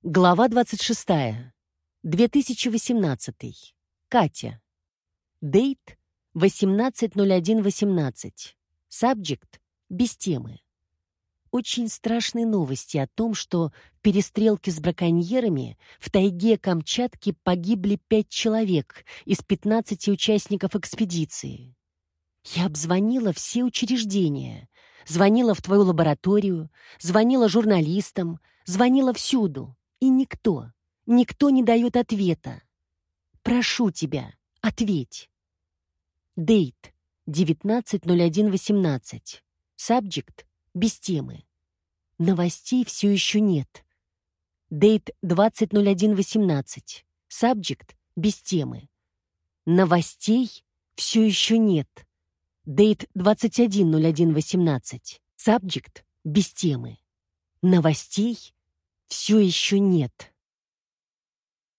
Глава 26. 2018. Катя. Дейт 18.01.18. Subject без темы. Очень страшные новости о том, что в перестрелке с браконьерами в тайге Камчатки погибли 5 человек из 15 участников экспедиции. Я обзвонила все учреждения, звонила в твою лабораторию, звонила журналистам, звонила всюду. И никто не дает ответа. Прошу тебя, ответь. Дейт 19.01.18. Subject без темы. Новостей все еще нет. Дейт 20.01.18. Subject без темы. Новостей все еще нет. Дейт 21.01.18. Subject без темы. Новостей все еще нет.